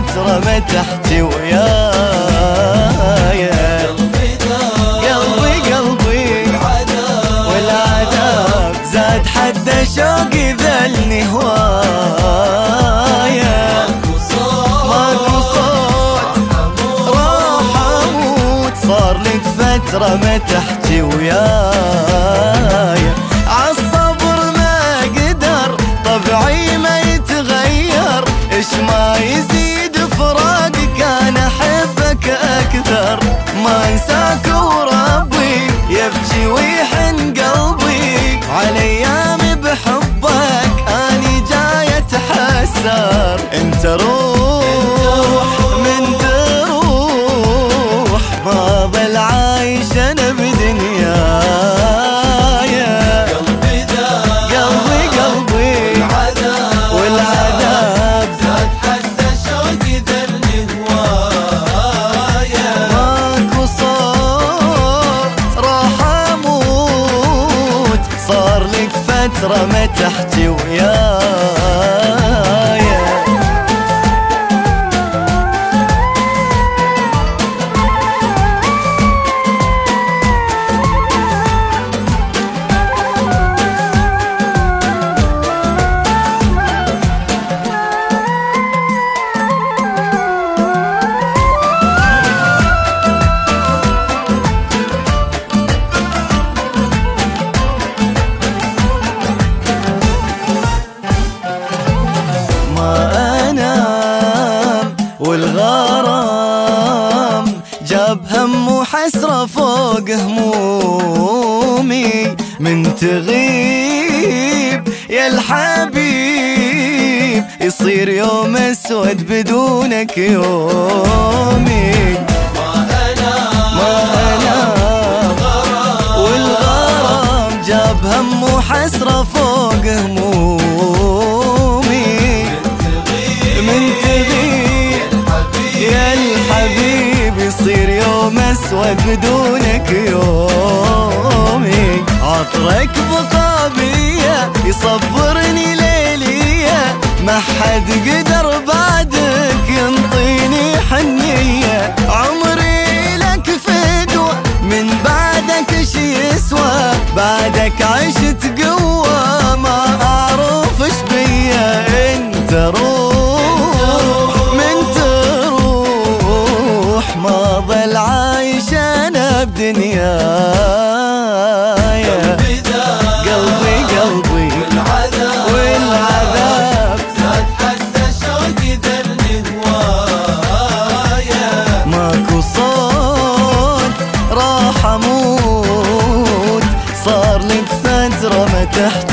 فترة ما تحكي ويايا. قلبي والعذاب زاد حد شوقي ذلني هوايا. ماكو صوت راح اموت، صار لك فترة ما تحكي ويايا. عالصبر ما قدر طبعي ما يتغير، ايش ما يزيد فراقك انا احبك اكثر. ما انساك وربي يبكي ويحن قلبي، على ايامي بحبك اني جاي اتحسر. انت روح من تروح، ما ظل عايش انا بدنيايا. قلبي والعذاب زاد حتى شوقي ذلني هوايا. ماكو صوت راح اموت، صار لك فترة ما تحكي ويايا. والغرام جاب هم وحسرة فوق همومي، من تغيب يا الحبيب يصير يوم اسود بدونك يومي. ما انام والغرام جاب هم وحسرة فوق همومي، من تغيب يا الحبيب يصير يوم اسود بدونك يومي. عطرك بقابية يصبرني ليلية، ما حد قدر بعدك ينطيني حنية. عمري لك فدوة من بعدك شي يسوى، بعدك عشت قوة ما اعرف ايش بيا. انت روح من تروح، ما ظل عايش انا بدنيايا. قلبي والعذاب زاد حتى شوقي ذلني هوايا. ماكو صوت راح اموت، صار لك فترة ما تحكي